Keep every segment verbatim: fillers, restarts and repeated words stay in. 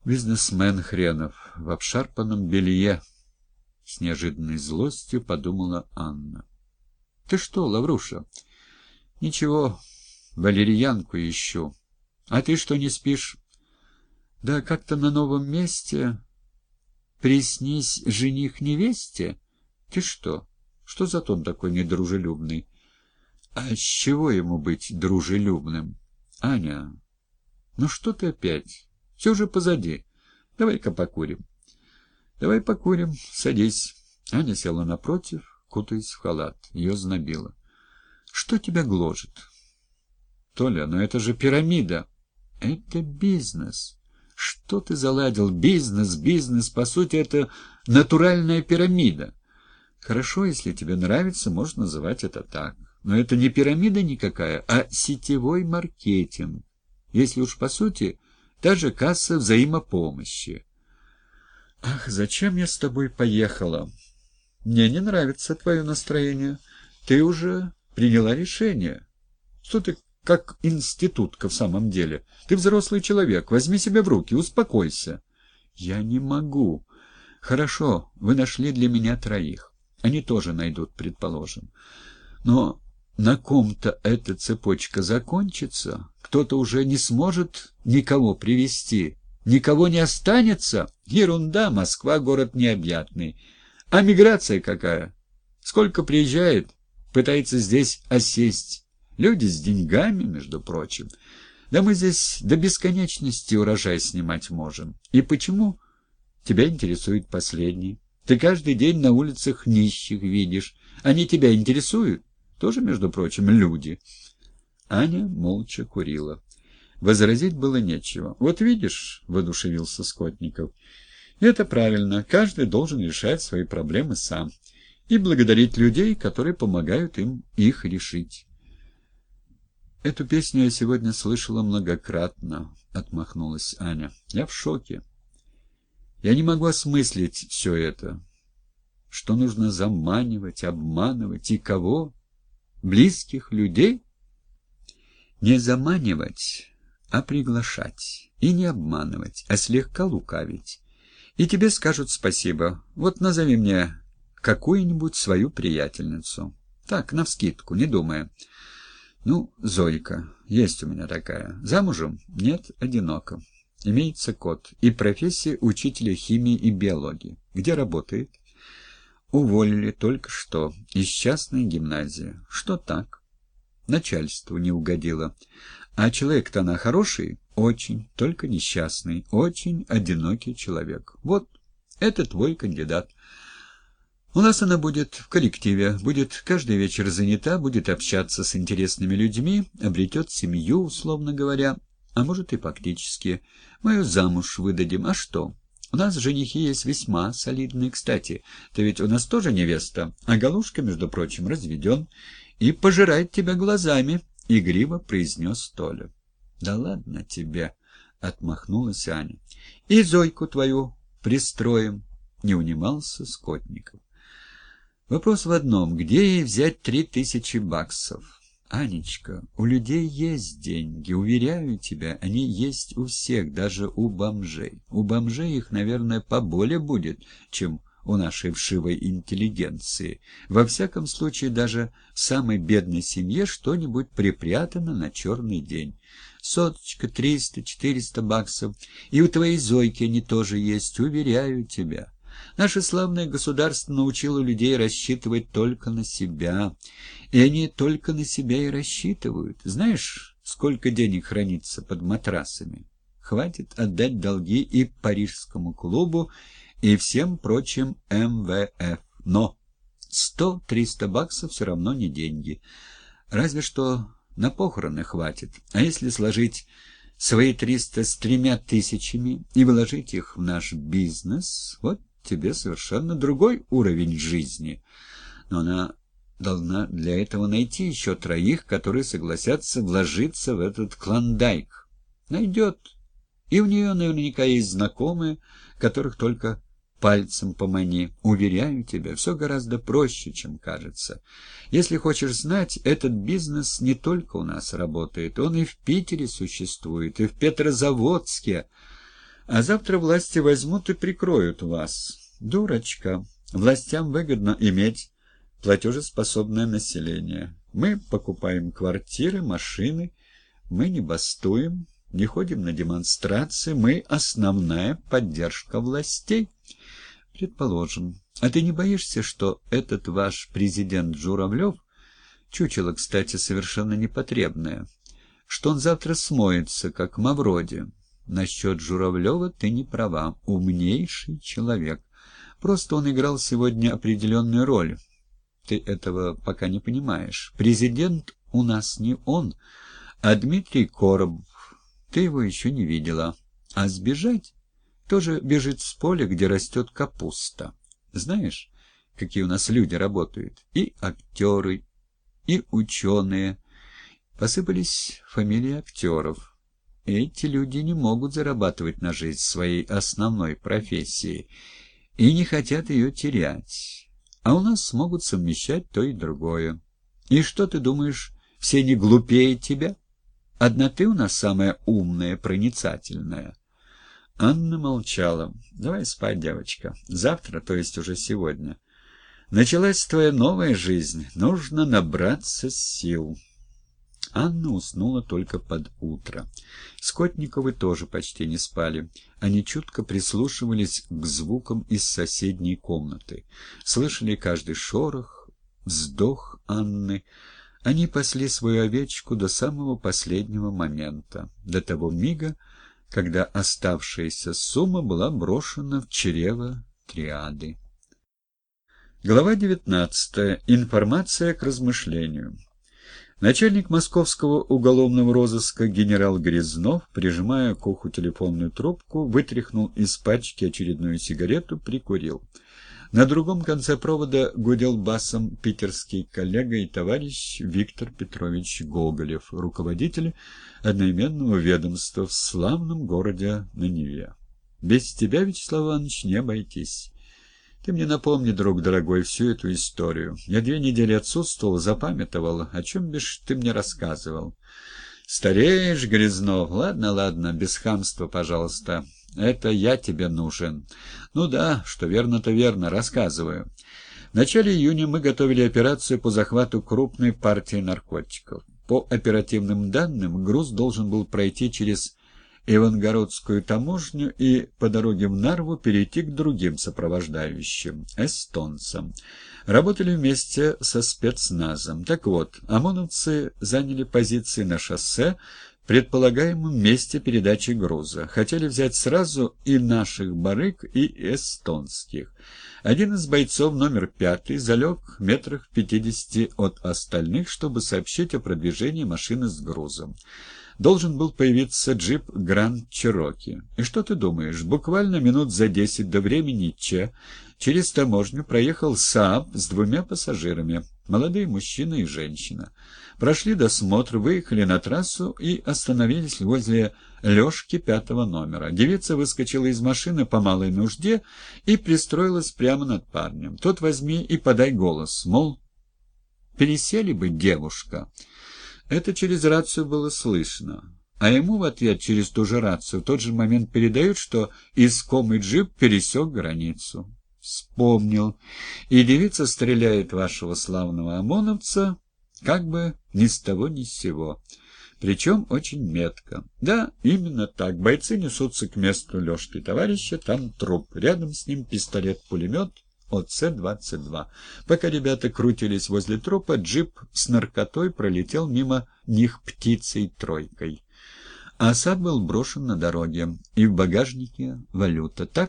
Бизнесмен хренов в обшарпанном белье. С неожиданной злостью подумала Анна. — Ты что, Лавруша? — Ничего, валерьянку ищу. — А ты что, не спишь? — Да как-то на новом месте. Приснись жених невесте? Ты что? Что за тон такой недружелюбный? — А с чего ему быть дружелюбным? — Аня, ну что ты опять? Все же позади. Давай-ка покурим. — Давай покурим. Садись. Аня села напротив, кутаясь в халат. Ее знобило. — Что тебя гложет? — Толя, ну это же пирамида. — Это бизнес. Что ты заладил? Бизнес, бизнес. По сути, это натуральная пирамида. Хорошо, если тебе нравится, можно называть это так. Но это не пирамида никакая, а сетевой маркетинг. Если уж по сути, та же касса взаимопомощи. Ах, зачем я с тобой поехала? Мне не нравится твое настроение. Ты уже приняла решение. Что ты как институтка в самом деле? Ты взрослый человек. Возьми себя в руки, успокойся. Я не могу. Хорошо, вы нашли для меня троих. Они тоже найдут, предположим. Но на ком-то эта цепочка закончится. Кто-то уже не сможет никого привести. Никого не останется? Ерунда, Москва — город необъятный. А миграция какая? Сколько приезжает, пытается здесь осесть. Люди с деньгами, между прочим. Да мы здесь до бесконечности урожай снимать можем. И почему тебя интересует последний? Ты каждый день на улицах нищих видишь. Они тебя интересуют? Тоже, между прочим, люди. Аня молча курила. Возразить было нечего. «Вот видишь», — воодушевился Скотников, — «это правильно. Каждый должен решать свои проблемы сам и благодарить людей, которые помогают им их решить». «Эту песню я сегодня слышала многократно», — отмахнулась Аня. «Я в шоке. Я не могу осмыслить все это. Что нужно заманивать, обманывать и кого? Близких людей? Не заманивать, а приглашать. И не обманывать, а слегка лукавить. И тебе скажут спасибо. Вот назови мне какую-нибудь свою приятельницу. Так, навскидку, не думая. Ну, Зойка, есть у меня такая. Замужем? Нет, одиноко. Имеется кот. И профессия учителя химии и биологии. Где работает? Уволили только что. Из частной гимназии. Что так? Начальству не угодило. А человек-то она хороший? Очень, только несчастный. Очень одинокий человек. Вот, это твой кандидат. У нас она будет в коллективе, будет каждый вечер занята, будет общаться с интересными людьми, обретет семью, условно говоря, а может и фактически. Мы ее замуж выдадим. А что? У нас женихи есть весьма солидные. Кстати, ты ведь у нас тоже невеста, а Галушка, между прочим, разведен и пожирает тебя глазами, — игриво произнес Толя. — Да ладно тебе, — отмахнулась Аня. — И Зойку твою пристроим, — не унимался Скотников. Вопрос в одном: где ей взять три тысячи баксов? Анечка, у людей есть деньги, уверяю тебя, они есть у всех, даже у бомжей. У бомжей их, наверное, поболее будет, чем у нашей вшивой интеллигенции. Во всяком случае, даже в самой бедной семье что-нибудь припрятано на черный день. Соточка, триста, четыреста баксов. И у твоей Зойки они тоже есть, уверяю тебя. Наше славное государство научило людей рассчитывать только на себя, и они только на себя и рассчитывают. Знаешь, сколько денег хранится под матрасами? Хватит отдать долги и Парижскому клубу, и всем прочим эм вэ эф. Но сто-триста баксов все равно не деньги. Разве что на похороны хватит. А если сложить свои триста с тремя тысячами и вложить их в наш бизнес, вот тебе совершенно другой уровень жизни. Но она должна для этого найти еще троих, которые согласятся вложиться в этот клондайк. Найдет. И у нее наверняка есть знакомые, которых только пальцем помани. Уверяю тебя, все гораздо проще, чем кажется. Если хочешь знать, этот бизнес не только у нас работает, он и в Питере существует, и в Петрозаводске. А завтра власти возьмут и прикроют вас. Дурочка. Властям выгодно иметь платежеспособное население. Мы покупаем квартиры, машины, мы не бастуем, не ходим на демонстрации, мы основная поддержка властей. Предположим. А ты не боишься, что этот ваш президент Журавлев, чучело, кстати, совершенно непотребное, что он завтра смоется, как Мавроди? Насчет Журавлева ты не права, умнейший человек. Просто он играл сегодня определенную роль. Ты этого пока не понимаешь. Президент у нас не он, а Дмитрий Коробов. Ты его еще не видела. А сбежать тоже бежит с поля, где растет капуста. Знаешь, какие у нас люди работают? И актеры, и ученые. Посыпались фамилии актеров. Эти люди не могут зарабатывать на жизнь своей основной профессией и не хотят ее терять. А у нас смогут совмещать то и другое. И что ты думаешь, все не глупее тебя? Одна ты у нас самая умная, проницательная. Анна молчала. Давай спать, девочка. Завтра, то есть уже сегодня. Началась твоя новая жизнь. Нужно набраться сил. Анна уснула только под утро. Скотниковы тоже почти не спали. Они чутко прислушивались к звукам из соседней комнаты. Слышали каждый шорох, вздох Анны. Они пасли свою овечку до самого последнего момента, до того мига, когда оставшаяся сумма была брошена в чрево триады. Глава девятнадцатая. Информация к размышлению. Начальник московского уголовного розыска генерал Грязнов, прижимая к уху телефонную трубку, вытряхнул из пачки очередную сигарету, прикурил. На другом конце провода гудел басом питерский коллега и товарищ Виктор Петрович Гоголев, руководитель одноименного ведомства в славном городе на Неве. «Без тебя, Вячеслав Иванович, не обойтись. Ты мне напомни, друг дорогой, всю эту историю. Я две недели отсутствовал, запамятовал. О чем бишь ты мне рассказывал?» «Стареешь, Грязнов. Ладно, ладно, без хамства, пожалуйста. Это я тебе нужен». «Ну да, что верно, то верно. Рассказываю. В начале июня мы готовили операцию по захвату крупной партии наркотиков. По оперативным данным, груз должен был пройти через Ивангородскую таможню и по дороге в Нарву перейти к другим сопровождающим, эстонцам. Работали вместе со спецназом. Так вот, ОМОНовцы заняли позиции на шоссе в предполагаемом месте передачи груза. Хотели взять сразу и наших барыг, и эстонских. Один из бойцов, номер пятый, залег в метрах пятидесяти от остальных, чтобы сообщить о продвижении машины с грузом. Должен был появиться джип «Гранд Чероки». И что ты думаешь, буквально минут за десять до времени Че через таможню проехал СААП с двумя пассажирами, молодые мужчина и женщина. Прошли досмотр, выехали на трассу и остановились возле Лешки пятого номера. Девица выскочила из машины по малой нужде и пристроилась прямо над парнем. Тот возьми и подай голос, мол, пересели бы, девушка. Это через рацию было слышно. А ему в ответ через ту же рацию в тот же момент передают, что искомый джип пересек границу. Вспомнил. И девица стреляет вашего славного ОМОНовца как бы ни с того ни с сего. Причем очень метко. Да, именно так. Бойцы несутся к месту Лешки товарища, там труп. Рядом с ним пистолет-пулемет О Це двадцать два. Пока ребята крутились возле трупа, джип с наркотой пролетел мимо них птицей-тройкой. А САП был брошен на дороге, и в багажнике валюта. Так?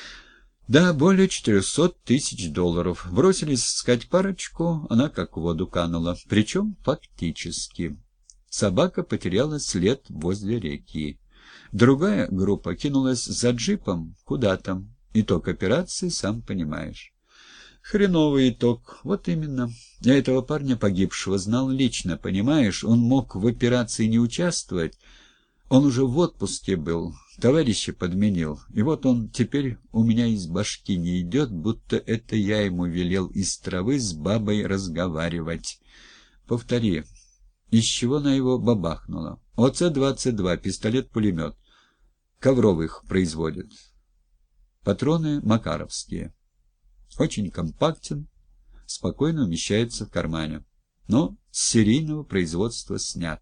Да, более четырехсот тысяч долларов. Бросились искать парочку, она как в воду канула. Причем фактически. Собака потеряла след возле реки. Другая группа кинулась за джипом. Куда там? Итог операции, сам понимаешь. Хреновый итог. Вот именно. Я этого парня погибшего знал лично, понимаешь? Он мог в операции не участвовать. Он уже в отпуске был. Товарища подменил. И вот он теперь у меня из башки не идет, будто это я ему велел из травы с бабой разговаривать. Повтори. Из чего на его бабахнуло? О Це двадцать два, пистолет-пулемет. ковровых производят. Патроны макаровские. Очень компактен, спокойно умещается в кармане, но с серийного производства снят.